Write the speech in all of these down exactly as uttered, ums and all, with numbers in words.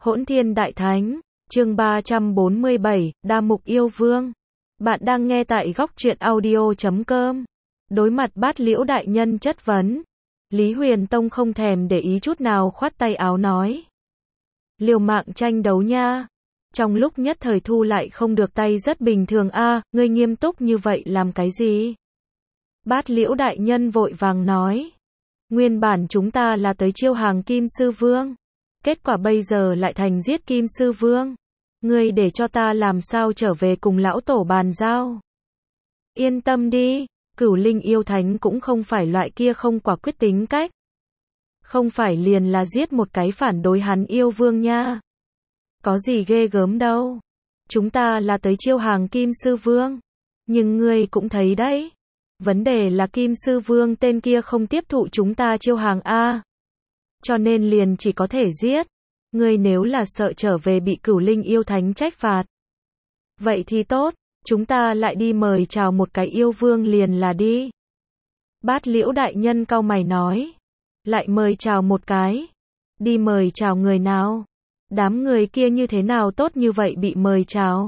Hỗn Thiên Đại Thánh, chương ba trăm bốn mươi bảy, Đa Mục Yêu Vương. Bạn đang nghe tại góc truyện audio chấm com. Đối mặt Bát Liễu đại nhân chất vấn, Lý Huyền Tông không thèm để ý chút nào khoát tay áo nói. Liều mạng tranh đấu nha. Trong lúc nhất thời thu lại không được tay rất bình thường a, à, ngươi nghiêm túc như vậy làm cái gì? Bát Liễu đại nhân vội vàng nói. Nguyên bản chúng ta là tới chiêu hàng Kim Sư Vương. Kết quả bây giờ lại thành giết Kim Sư Vương. Ngươi để cho ta làm sao trở về cùng lão tổ bàn giao. Yên tâm đi, Cửu Linh yêu thánh cũng không phải loại kia không quả quyết tính cách. Không phải liền là giết một cái phản đối hắn yêu vương nha. Có gì ghê gớm đâu. Chúng ta là tới chiêu hàng Kim Sư Vương. Nhưng ngươi cũng thấy đấy. Vấn đề là Kim Sư Vương tên kia không tiếp thụ chúng ta chiêu hàng a. Cho nên liền chỉ có thể giết. Ngươi nếu là sợ trở về bị Cửu Linh yêu thánh trách phạt. Vậy thì tốt, chúng ta lại đi mời chào một cái yêu vương liền là đi. Bát Liễu đại nhân cau mày nói. Lại mời chào một cái. Đi mời chào người nào? Đám người kia như thế nào tốt như vậy bị mời chào?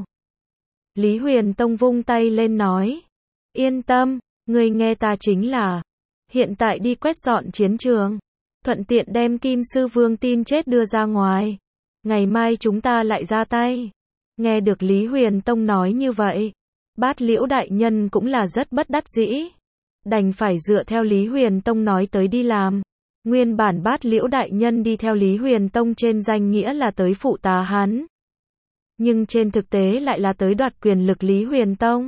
Lý Huyền Tông vung tay lên nói. Yên tâm, ngươi nghe ta chính là. Hiện tại đi quét dọn chiến trường. Thuận tiện đem Kim Sư Vương tin chết đưa ra ngoài. Ngày mai chúng ta lại ra tay. Nghe được Lý Huyền Tông nói như vậy. Bát Liễu đại nhân cũng là rất bất đắc dĩ. Đành phải dựa theo Lý Huyền Tông nói tới đi làm. Nguyên bản Bát Liễu đại nhân đi theo Lý Huyền Tông trên danh nghĩa là tới phụ tá hắn. Nhưng trên thực tế lại là tới đoạt quyền lực Lý Huyền Tông.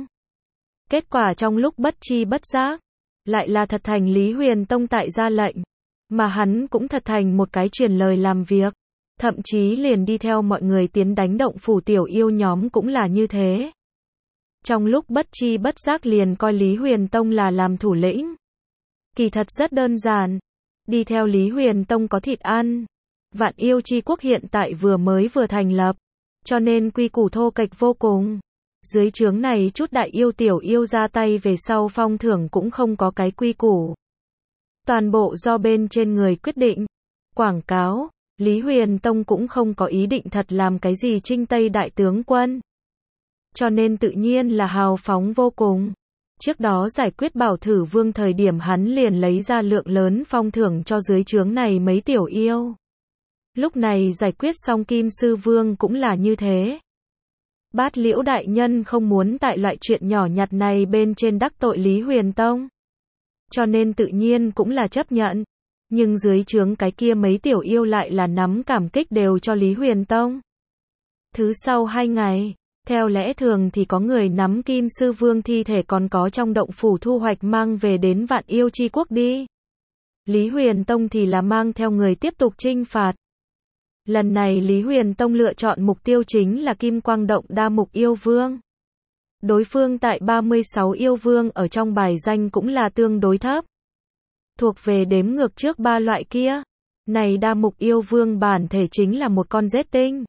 Kết quả trong lúc bất chi bất giác, lại là thật thành Lý Huyền Tông tại ra lệnh. Mà hắn cũng thật thành một cái truyền lời làm việc. Thậm chí liền đi theo mọi người tiến đánh động phủ tiểu yêu nhóm cũng là như thế. Trong lúc bất chi bất giác liền coi Lý Huyền Tông là làm thủ lĩnh. Kỳ thật rất đơn giản. Đi theo Lý Huyền Tông có thịt ăn. Vạn Yêu Chi Quốc hiện tại vừa mới vừa thành lập. Cho nên quy củ thô kệch vô cùng. Dưới trướng này chút đại yêu tiểu yêu ra tay về sau phong thưởng cũng không có cái quy củ. Toàn bộ do bên trên người quyết định. Quảng cáo, Lý Huyền Tông cũng không có ý định thật làm cái gì Trinh Tây đại tướng quân. Cho nên tự nhiên là hào phóng vô cùng. Trước đó giải quyết Bảo Thử Vương thời điểm hắn liền lấy ra lượng lớn phong thưởng cho dưới trướng này mấy tiểu yêu. Lúc này giải quyết xong Kim Sư Vương cũng là như thế. Bát Liễu đại nhân không muốn tại loại chuyện nhỏ nhặt này bên trên đắc tội Lý Huyền Tông. Cho nên tự nhiên cũng là chấp nhận. Nhưng dưới trướng cái kia mấy tiểu yêu lại là nắm cảm kích đều cho Lý Huyền Tông. Thứ sau hai ngày, theo lẽ thường thì có người nắm Kim Sư Vương thi thể còn có trong động phủ thu hoạch mang về đến Vạn Yêu Chi Quốc đi. Lý Huyền Tông thì là mang theo người tiếp tục trinh phạt. Lần này Lý Huyền Tông lựa chọn mục tiêu chính là Kim Quang Động Đa Mục Yêu Vương. Đối phương tại ba mươi sáu yêu vương ở trong bài danh cũng là tương đối thấp. Thuộc về đếm ngược trước ba loại kia. Này Đa Mục Yêu Vương bản thể chính là một con rết tinh.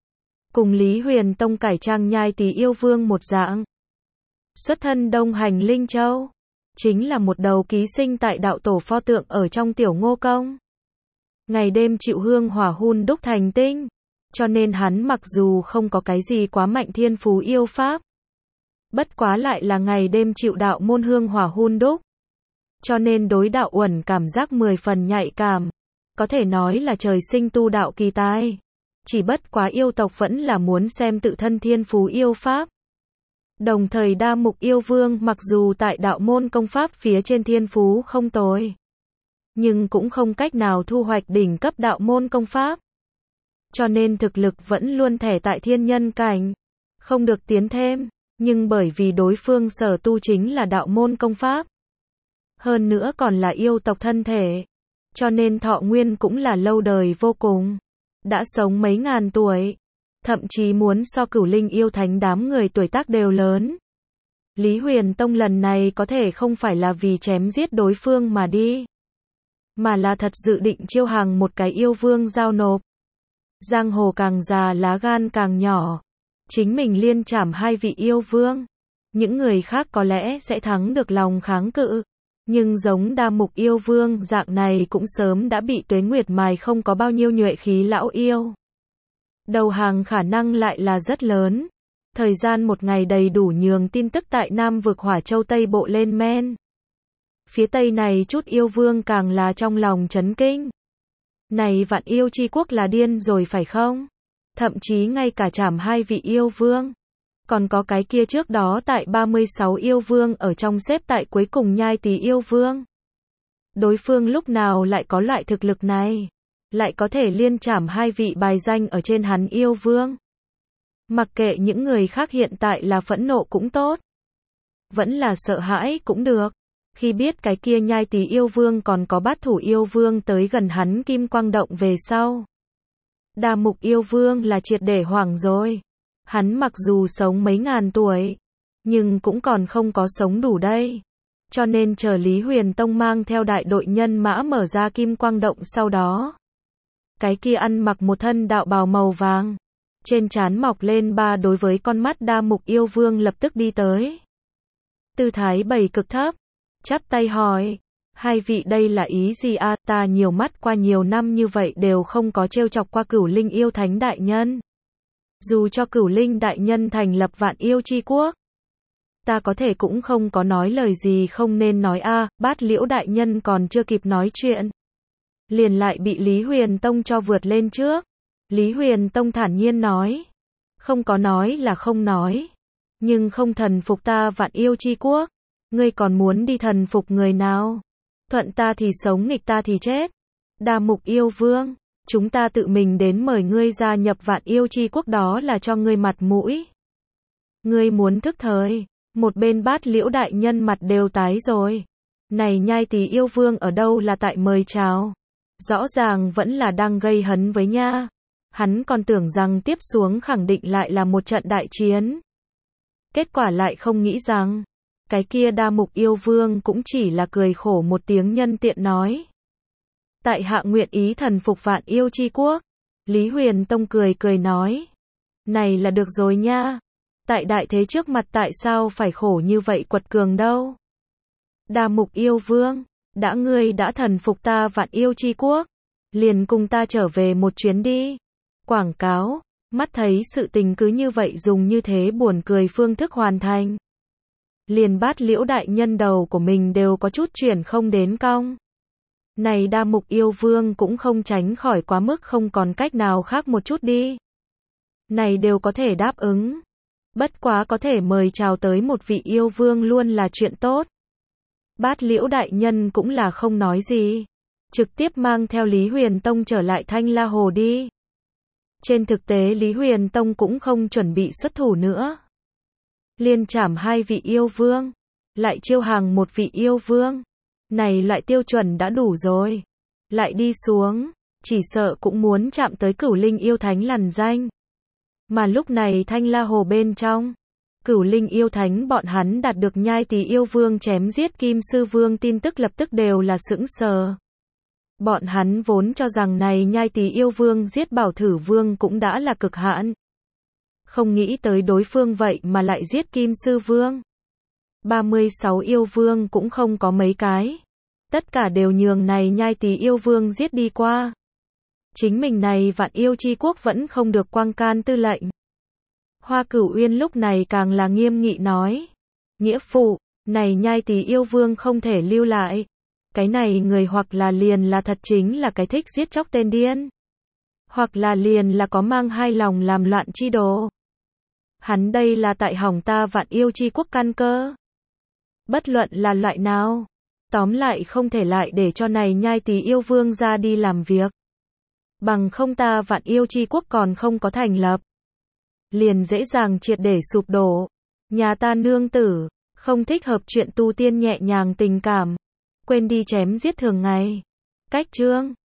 Cùng Lý Huyền Tông cải trang nhai tí yêu vương một dạng. Xuất thân Đông Hành Linh Châu. Chính là một đầu ký sinh tại đạo tổ pho tượng ở trong tiểu ngô công. Ngày đêm chịu hương hỏa hun đúc thành tinh. Cho nên hắn mặc dù không có cái gì quá mạnh thiên phú yêu pháp. Bất quá lại là ngày đêm chịu đạo môn hương hỏa hun đúc. Cho nên đối đạo uẩn cảm giác mười phần nhạy cảm. Có thể nói là trời sinh tu đạo kỳ tài. Chỉ bất quá yêu tộc vẫn là muốn xem tự thân thiên phú yêu pháp. Đồng thời Đa Mục Yêu Vương mặc dù tại đạo môn công pháp phía trên thiên phú không tồi. Nhưng cũng không cách nào thu hoạch đỉnh cấp đạo môn công pháp. Cho nên thực lực vẫn luôn thẻ tại thiên nhân cảnh. Không được tiến thêm. Nhưng bởi vì đối phương sở tu chính là đạo môn công pháp. Hơn nữa còn là yêu tộc thân thể. Cho nên thọ nguyên cũng là lâu đời vô cùng. Đã sống mấy ngàn tuổi. Thậm chí muốn so Cửu Linh yêu thánh đám người tuổi tác đều lớn. Lý Huyền Tông lần này có thể không phải là vì chém giết đối phương mà đi. Mà là thật dự định chiêu hàng một cái yêu vương giao nộp. Giang hồ càng già lá gan càng nhỏ. Chính mình liên trảm hai vị yêu vương. Những người khác có lẽ sẽ thắng được lòng kháng cự. Nhưng giống Đa Mục Yêu Vương dạng này cũng sớm đã bị tuế nguyệt mài không có bao nhiêu nhuệ khí lão yêu. đầu hàng khả năng lại là rất lớn. Thời gian một ngày đầy đủ nhường tin tức tại Nam vực Hỏa Châu Tây Bộ lên men. Phía Tây này chút yêu vương càng là trong lòng chấn kinh. Này Vạn Yêu Chi Quốc là điên rồi phải không? Thậm chí ngay cả trảm hai vị yêu vương. Còn có cái kia trước đó tại ba mươi sáu yêu vương ở trong xếp tại cuối cùng Nhai Tý yêu vương. Đối phương lúc nào lại có loại thực lực này? Lại có thể liên trảm hai vị bài danh ở trên hắn yêu vương. Mặc kệ những người khác hiện tại là phẫn nộ cũng tốt. Vẫn là sợ hãi cũng được. Khi biết cái kia Nhai Tý yêu vương còn có bát thủ yêu vương tới gần hắn Kim Quang Động về sau. Đa Mục yêu vương là triệt để hoảng rồi. Hắn mặc dù sống mấy ngàn tuổi, nhưng cũng còn không có sống đủ đây. Cho nên chờ Lý Huyền Tông mang theo đại đội nhân mã mở ra Kim Quang Động sau đó. Cái kia ăn mặc một thân đạo bào màu vàng. Trên trán mọc lên ba đối với con mắt Đa Mục yêu vương lập tức đi tới. Tư thái bày cực thấp. Chắp tay hỏi. Hai vị đây là ý gì a? À, ta nhiều mắt qua nhiều năm như vậy đều không có trêu chọc qua Cửu Linh yêu thánh đại nhân. Dù cho Cửu Linh đại nhân thành lập Vạn Yêu Chi Quốc. Ta có thể cũng không có nói lời gì không nên nói a. À, Bát Liễu đại nhân còn chưa kịp nói chuyện. Liền lại bị Lý Huyền Tông cho vượt lên trước. Lý Huyền Tông thản nhiên nói. Không có nói là không nói. Nhưng không thần phục ta Vạn Yêu Chi Quốc. Ngươi còn muốn đi thần phục người nào? Thuận ta thì sống nghịch ta thì chết. Đa Mục yêu vương. Chúng ta tự mình đến mời ngươi gia nhập Vạn Yêu Chi Quốc đó là cho ngươi mặt mũi. Ngươi muốn thức thời. Một bên Bát Liễu đại nhân mặt đều tái rồi. Này Nhai Tý yêu vương ở đâu là tại mời chào. Rõ ràng vẫn là đang gây hấn với nha. Hắn còn tưởng rằng tiếp xuống khẳng định lại là một trận đại chiến. Kết quả lại không nghĩ rằng. Cái kia Đa Mục yêu vương cũng chỉ là cười khổ một tiếng nhân tiện nói. Tại hạ nguyện ý thần phục Vạn Yêu Chi Quốc. Lý Huyền Tông cười cười nói. Này là được rồi nha. Tại đại thế trước mặt tại sao phải khổ như vậy quật cường đâu. Đa Mục yêu vương. Đã ngươi đã thần phục ta Vạn Yêu Chi Quốc. Liền cùng ta trở về một chuyến đi. Quảng cáo. Mắt thấy sự tình cứ như vậy dùng như thế buồn cười phương thức hoàn thành. Liền Bát Liễu đại nhân đầu của mình đều có chút chuyển không đến cong. Này Đa Mục yêu vương cũng không tránh khỏi quá mức không còn cách nào khác một chút đi. Này đều có thể đáp ứng. Bất quá có thể mời chào tới một vị yêu vương luôn là chuyện tốt. Bát Liễu đại nhân cũng là không nói gì. Trực tiếp mang theo Lý Huyền Tông trở lại Thanh La Hồ đi. Trên thực tế Lý Huyền Tông cũng không chuẩn bị xuất thủ nữa. Liên trảm hai vị yêu vương. Lại chiêu hàng một vị yêu vương. Này loại tiêu chuẩn đã đủ rồi. Lại đi xuống. Chỉ sợ cũng muốn chạm tới Cửu Linh yêu thánh lằn danh. Mà lúc này Thanh La Hồ bên trong. Cửu Linh yêu thánh bọn hắn đạt được Nhai Tý yêu vương chém giết Kim Sư Vương tin tức lập tức đều là sững sờ. Bọn hắn vốn cho rằng này Nhai Tý yêu vương giết Bảo Thử Vương cũng đã là cực hạn. Không nghĩ tới đối phương vậy mà lại giết Kim Sư Vương. ba mươi sáu yêu vương cũng không có mấy cái. Tất cả đều nhường này Nhai Tý yêu vương giết đi qua. Chính mình này Vạn Yêu Chi Quốc vẫn không được quang can tư lệnh. Hoa Cửu Uyên lúc này càng là nghiêm nghị nói. Nghĩa phụ, này Nhai Tý yêu vương không thể lưu lại. Cái này người hoặc là liền là thật chính là cái thích giết chóc tên điên. Hoặc là liền là có mang hai lòng làm loạn chi đồ. Hắn đây là tại hỏng ta Vạn Yêu Chi Quốc căn cơ. Bất luận là loại nào. Tóm lại không thể lại để cho này Nhai Tý yêu vương ra đi làm việc. Bằng không ta Vạn Yêu Chi Quốc còn không có thành lập. Liền dễ dàng triệt để sụp đổ. Nhà ta nương tử. Không thích hợp chuyện tu tiên nhẹ nhàng tình cảm. Quên đi chém giết thường ngày. Cách chương.